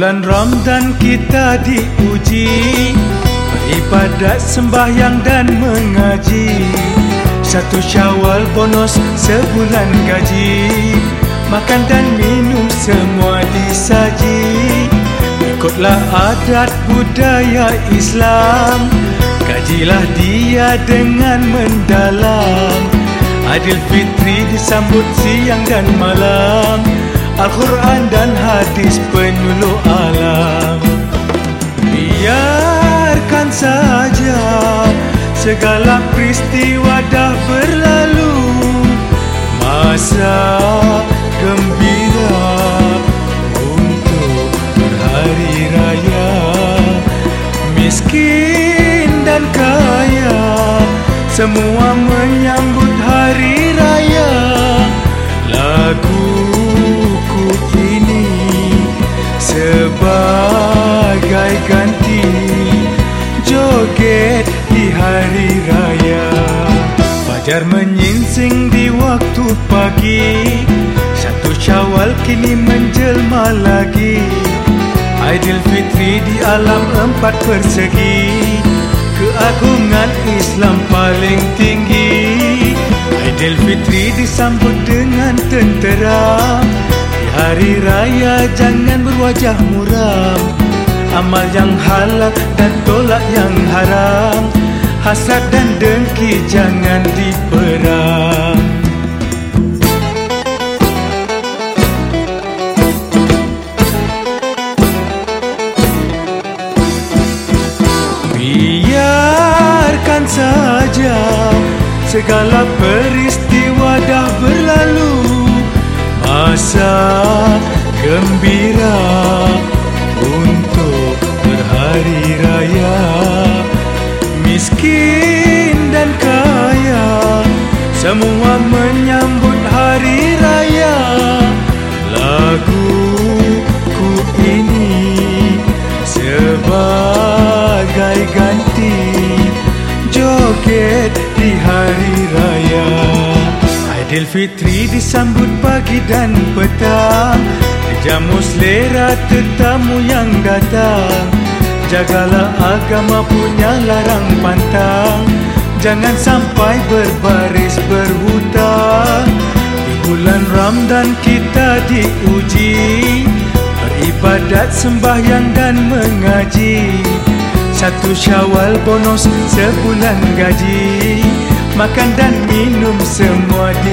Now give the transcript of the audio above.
bulan Ramadan kita diuji, beribadat, sembahyang dan mengaji. 1 Syawal bonus sebulan gaji, makan dan minum semua disaji. Ikutlah adat budaya Islam, kajilah dia dengan mendalam. Aidilfitri disambut siang dan malam, Al-Quran dan hadis penyuluh alam. Biarkan saja segala peristiwa dah berlalu, masa gembira untuk berhari raya. Miskin dan kaya semua menyambut hari raya. Laguku ini sebagai ganti joget di hari raya. Fajar menyingsing di waktu pagi, 1 Syawal kini menjelma lagi. Aidilfitri di alam 4 persegi, keagungan Islam paling tinggi. Aidilfitri disambut dengan tentera, di hari raya jangan berwajah muram. Amal yang halal dan tolak yang haram, hasad dan dengki jangan diperang. Biarkan saja segala peristiwa dah berlalu, masa gembira untuk berhari raya. Miskin dan kaya semua menyambut hari raya. Laguku ini sebagai ganti joget di hari raya. Aidilfitri disambut pagi dan petang, dijamu selera tetamu yang datang. Jagalah agama punya larang pantang, jangan sampai berbaris berhutang. Di bulan Ramadan kita diuji, beribadat, sembahyang dan mengaji. 1 Syawal bonus sebulan gaji, makan dan minum semua